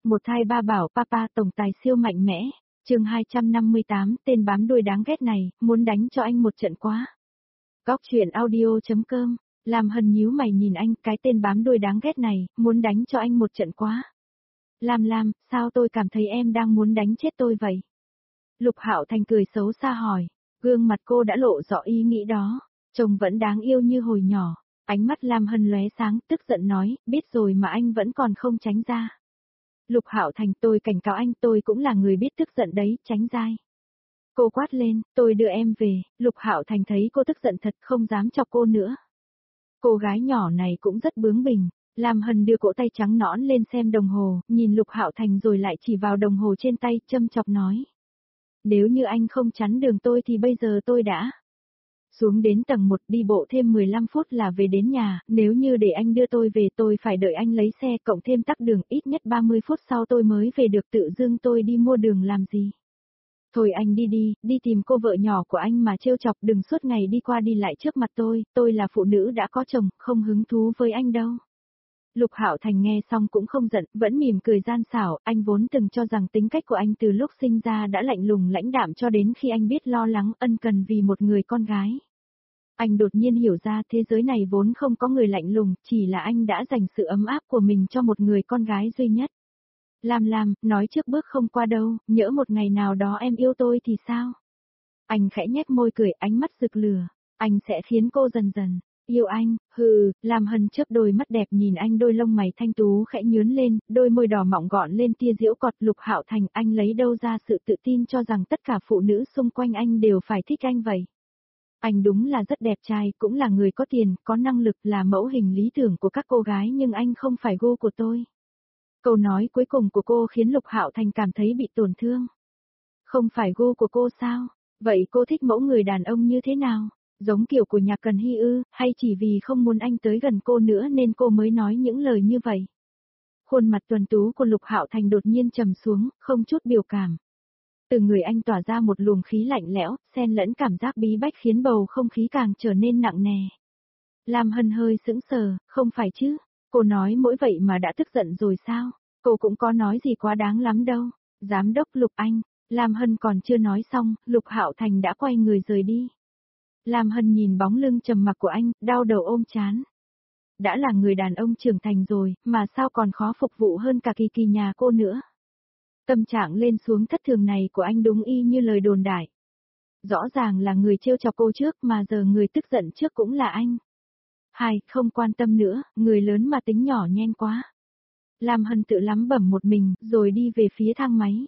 Một thai ba bảo papa tổng tài siêu mạnh mẽ, chương 258, tên bám đuôi đáng ghét này, muốn đánh cho anh một trận quá. Góc chuyện audio.com, Lam Hân nhíu mày nhìn anh, cái tên bám đuôi đáng ghét này, muốn đánh cho anh một trận quá. Lam, sao tôi cảm thấy em đang muốn đánh chết tôi vậy? Lục Hạo Thành cười xấu xa hỏi, gương mặt cô đã lộ rõ ý nghĩ đó, chồng vẫn đáng yêu như hồi nhỏ. Ánh mắt Lam Hân lóe sáng, tức giận nói, biết rồi mà anh vẫn còn không tránh ra. Lục Hạo Thành, tôi cảnh cáo anh, tôi cũng là người biết tức giận đấy, tránh dai. Cô quát lên, tôi đưa em về. Lục Hạo Thành thấy cô tức giận thật, không dám chọc cô nữa. Cô gái nhỏ này cũng rất bướng bỉnh. Lam Hân đưa cỗ tay trắng nõn lên xem đồng hồ, nhìn Lục Hạo Thành rồi lại chỉ vào đồng hồ trên tay, châm chọc nói. Nếu như anh không chắn đường tôi thì bây giờ tôi đã xuống đến tầng 1, đi bộ thêm 15 phút là về đến nhà, nếu như để anh đưa tôi về tôi phải đợi anh lấy xe cộng thêm tắc đường, ít nhất 30 phút sau tôi mới về được, tự dưng tôi đi mua đường làm gì. Thôi anh đi tìm cô vợ nhỏ của anh mà trêu chọc, đừng suốt ngày đi qua đi lại trước mặt tôi là phụ nữ đã có chồng, không hứng thú với anh đâu. Lục Hạo Thành nghe xong cũng không giận, vẫn mỉm cười gian xảo, anh vốn từng cho rằng tính cách của anh từ lúc sinh ra đã lạnh lùng lãnh đạm cho đến khi anh biết lo lắng ân cần vì một người con gái. Anh đột nhiên hiểu ra thế giới này vốn không có người lạnh lùng, chỉ là anh đã dành sự ấm áp của mình cho một người con gái duy nhất. Lam, nói trước bước không qua đâu, nhỡ một ngày nào đó em yêu tôi thì sao? Anh khẽ nhếch môi cười, ánh mắt rực lửa, anh sẽ khiến cô dần dần yêu anh. Lam Hân chớp đôi mắt đẹp nhìn anh, đôi lông mày thanh tú khẽ nhướn lên, đôi môi đỏ mọng gọn lên tia giễu cọt. Lục Hạo Thành, anh lấy đâu ra sự tự tin cho rằng tất cả phụ nữ xung quanh anh đều phải thích anh vậy? Anh đúng là rất đẹp trai, cũng là người có tiền, có năng lực, là mẫu hình lý tưởng của các cô gái, nhưng anh không phải gu của tôi. Câu nói cuối cùng của cô khiến Lục Hạo Thành cảm thấy bị tổn thương. Không phải gu của cô sao? Vậy cô thích mẫu người đàn ông như thế nào? Giống kiểu của Nhạc Cần Hy ư, hay chỉ vì không muốn anh tới gần cô nữa nên cô mới nói những lời như vậy? Khuôn mặt tuấn tú của Lục Hạo Thành đột nhiên trầm xuống, không chút biểu cảm. Từ người anh tỏa ra một luồng khí lạnh lẽo, xen lẫn cảm giác bí bách khiến bầu không khí càng trở nên nặng nề. Lam Hân hơi sững sờ, không phải chứ? Cô nói mỗi vậy mà đã tức giận rồi sao? Cô cũng có nói gì quá đáng lắm đâu. Giám đốc Lục anh, Lam Hân còn chưa nói xong, Lục Hạo Thành đã quay người rời đi. Lam Hân nhìn bóng lưng trầm mặc của anh, đau đầu ôm trán. Đã là người đàn ông trưởng thành rồi, mà sao còn khó phục vụ hơn cả Kỳ nhà cô nữa. Tâm trạng lên xuống thất thường này của anh đúng y như lời đồn đại. Rõ ràng là người trêu chọc cô trước mà giờ người tức giận trước cũng là anh. Không quan tâm nữa, người lớn mà tính nhỏ nhen quá. Lam Hân tự lắm bẩm một mình, rồi đi về phía thang máy.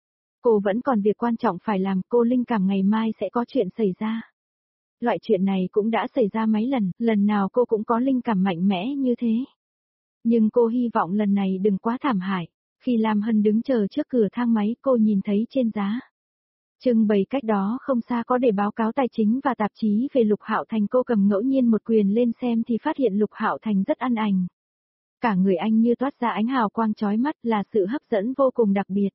Cô vẫn còn việc quan trọng phải làm, cô linh cảm ngày mai sẽ có chuyện xảy ra. Loại chuyện này cũng đã xảy ra mấy lần, lần nào cô cũng có linh cảm mạnh mẽ như thế. Nhưng cô hy vọng lần này đừng quá thảm hại. Khi Lam Hân đứng chờ trước cửa thang máy, cô nhìn thấy trên giá trưng bày cách đó không xa có để báo cáo tài chính và tạp chí về Lục Hạo Thành. Cô cầm ngẫu nhiên một quyển lên xem thì phát hiện Lục Hạo Thành rất ăn ảnh. Cả người anh như toát ra ánh hào quang chói mắt, là sự hấp dẫn vô cùng đặc biệt.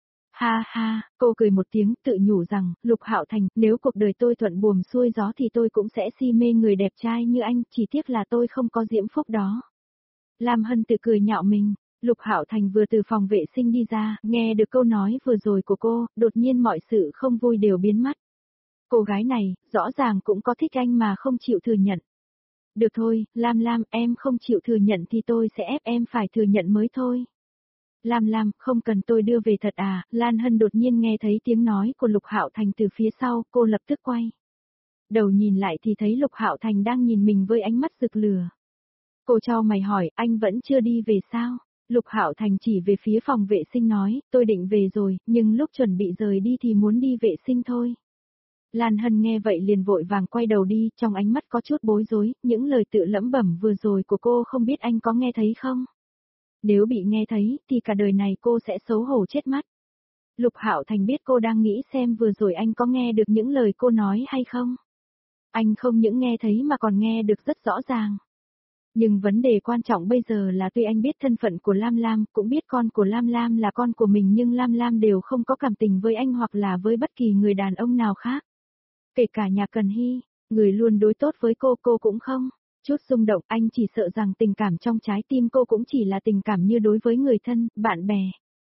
Ha, cô cười một tiếng, tự nhủ rằng, Lục Hạo Thành, nếu cuộc đời tôi thuận buồm xuôi gió thì tôi cũng sẽ si mê người đẹp trai như anh, chỉ tiếc là tôi không có diễm phúc đó. Lam Hân tự cười nhạo mình. Lục Hạo Thành vừa từ phòng vệ sinh đi ra, nghe được câu nói vừa rồi của cô, đột nhiên mọi sự không vui đều biến mất. Cô gái này, rõ ràng cũng có thích anh mà không chịu thừa nhận. Được thôi, Lam, em không chịu thừa nhận thì tôi sẽ ép em phải thừa nhận mới thôi. Lam, không cần tôi đưa về thật à? Lan Hân đột nhiên nghe thấy tiếng nói của Lục Hạo Thành từ phía sau, cô lập tức quay đầu nhìn lại thì thấy Lục Hạo Thành đang nhìn mình với ánh mắt rực lửa. Cô chau mày hỏi, anh vẫn chưa đi về sao? Lục Hạo Thành chỉ về phía phòng vệ sinh nói, tôi định về rồi, nhưng lúc chuẩn bị rời đi thì muốn đi vệ sinh thôi. Lan Hân nghe vậy liền vội vàng quay đầu đi, trong ánh mắt có chút bối rối, những lời tự lẩm bẩm vừa rồi của cô không biết anh có nghe thấy không? Nếu bị nghe thấy, thì cả đời này cô sẽ xấu hổ chết mắt. Lục Hạo Thành biết cô đang nghĩ xem vừa rồi anh có nghe được những lời cô nói hay không. Anh không những nghe thấy mà còn nghe được rất rõ ràng. Nhưng vấn đề quan trọng bây giờ là tuy anh biết thân phận của Lam, cũng biết con của Lam là con của mình, nhưng Lam đều không có cảm tình với anh hoặc là với bất kỳ người đàn ông nào khác. Kể cả Nhạc Cần Hy, người luôn đối tốt với cô cũng không. Chút rung động, anh chỉ sợ rằng tình cảm trong trái tim cô cũng chỉ là tình cảm như đối với người thân, bạn bè.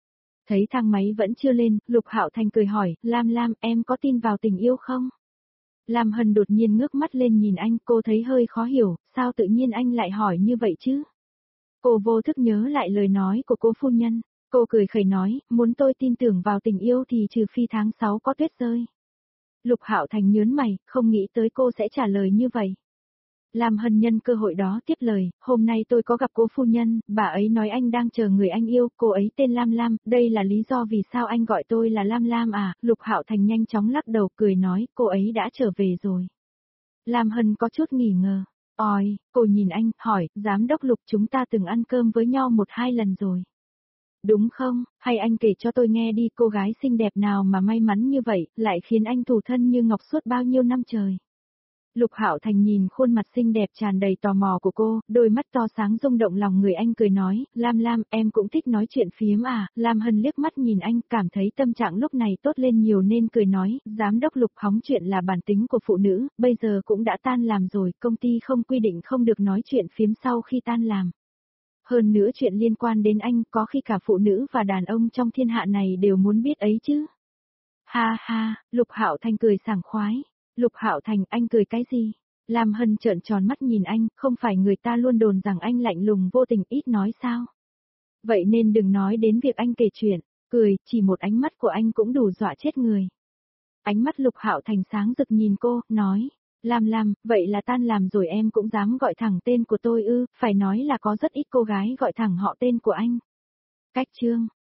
Thấy thang máy vẫn chưa lên, Lục Hạo Thành cười hỏi, Lam Lam, em có tin vào tình yêu không? Lam Hân đột nhiên ngước mắt lên nhìn anh, cô thấy hơi khó hiểu, sao tự nhiên anh lại hỏi như vậy chứ? Cô vô thức nhớ lại lời nói của cô phu nhân. Cô cười khẩy nói, muốn tôi tin tưởng vào tình yêu thì trừ phi tháng 6 có tuyết rơi. Lục Hạo Thành nhớn mày, không nghĩ tới cô sẽ trả lời như vậy. Lam Hân nhân cơ hội đó tiếp lời, hôm nay tôi có gặp cô phu nhân, bà ấy nói anh đang chờ người anh yêu, cô ấy tên Lam Lam, đây là lý do vì sao anh gọi tôi là Lam Lam à, Lục Hạo Thành nhanh chóng lắc đầu cười nói, cô ấy đã trở về rồi. Lam Hân có chút nghỉ ngờ, ôi, cô nhìn anh, hỏi, giám đốc Lục chúng ta từng ăn cơm với nhau 1-2 lần rồi. Đúng không, hay anh kể cho tôi nghe đi cô gái xinh đẹp nào mà may mắn như vậy, lại khiến anh tủ thân như ngọc suốt bao nhiêu năm trời. Lục Hạo Thành nhìn khuôn mặt xinh đẹp tràn đầy tò mò của cô, đôi mắt to sáng rung động lòng người anh cười nói, Lam Lam, em cũng thích nói chuyện phiếm à, Lam Hân liếc mắt nhìn anh, cảm thấy tâm trạng lúc này tốt lên nhiều nên cười nói, giám đốc Lục hóng chuyện là bản tính của phụ nữ, bây giờ cũng đã tan làm rồi, công ty không quy định không được nói chuyện phiếm sau khi tan làm. Hơn nữa chuyện liên quan đến anh, có khi cả phụ nữ và đàn ông trong thiên hạ này đều muốn biết ấy chứ. Ha ha, Lục Hạo Thành cười sảng khoái. Lục Hạo Thành, anh cười cái gì? Lam Hân trợn tròn mắt nhìn anh, không phải người ta luôn đồn rằng anh lạnh lùng vô tình ít nói sao? Vậy nên đừng nói đến việc anh kể chuyện, cười, chỉ một ánh mắt của anh cũng đủ dọa chết người. Ánh mắt Lục Hạo Thành sáng rực nhìn cô, nói, Lam Lam, vậy là tan làm rồi em cũng dám gọi thẳng tên của tôi ư, phải nói là có rất ít cô gái gọi thẳng họ tên của anh. Cách chương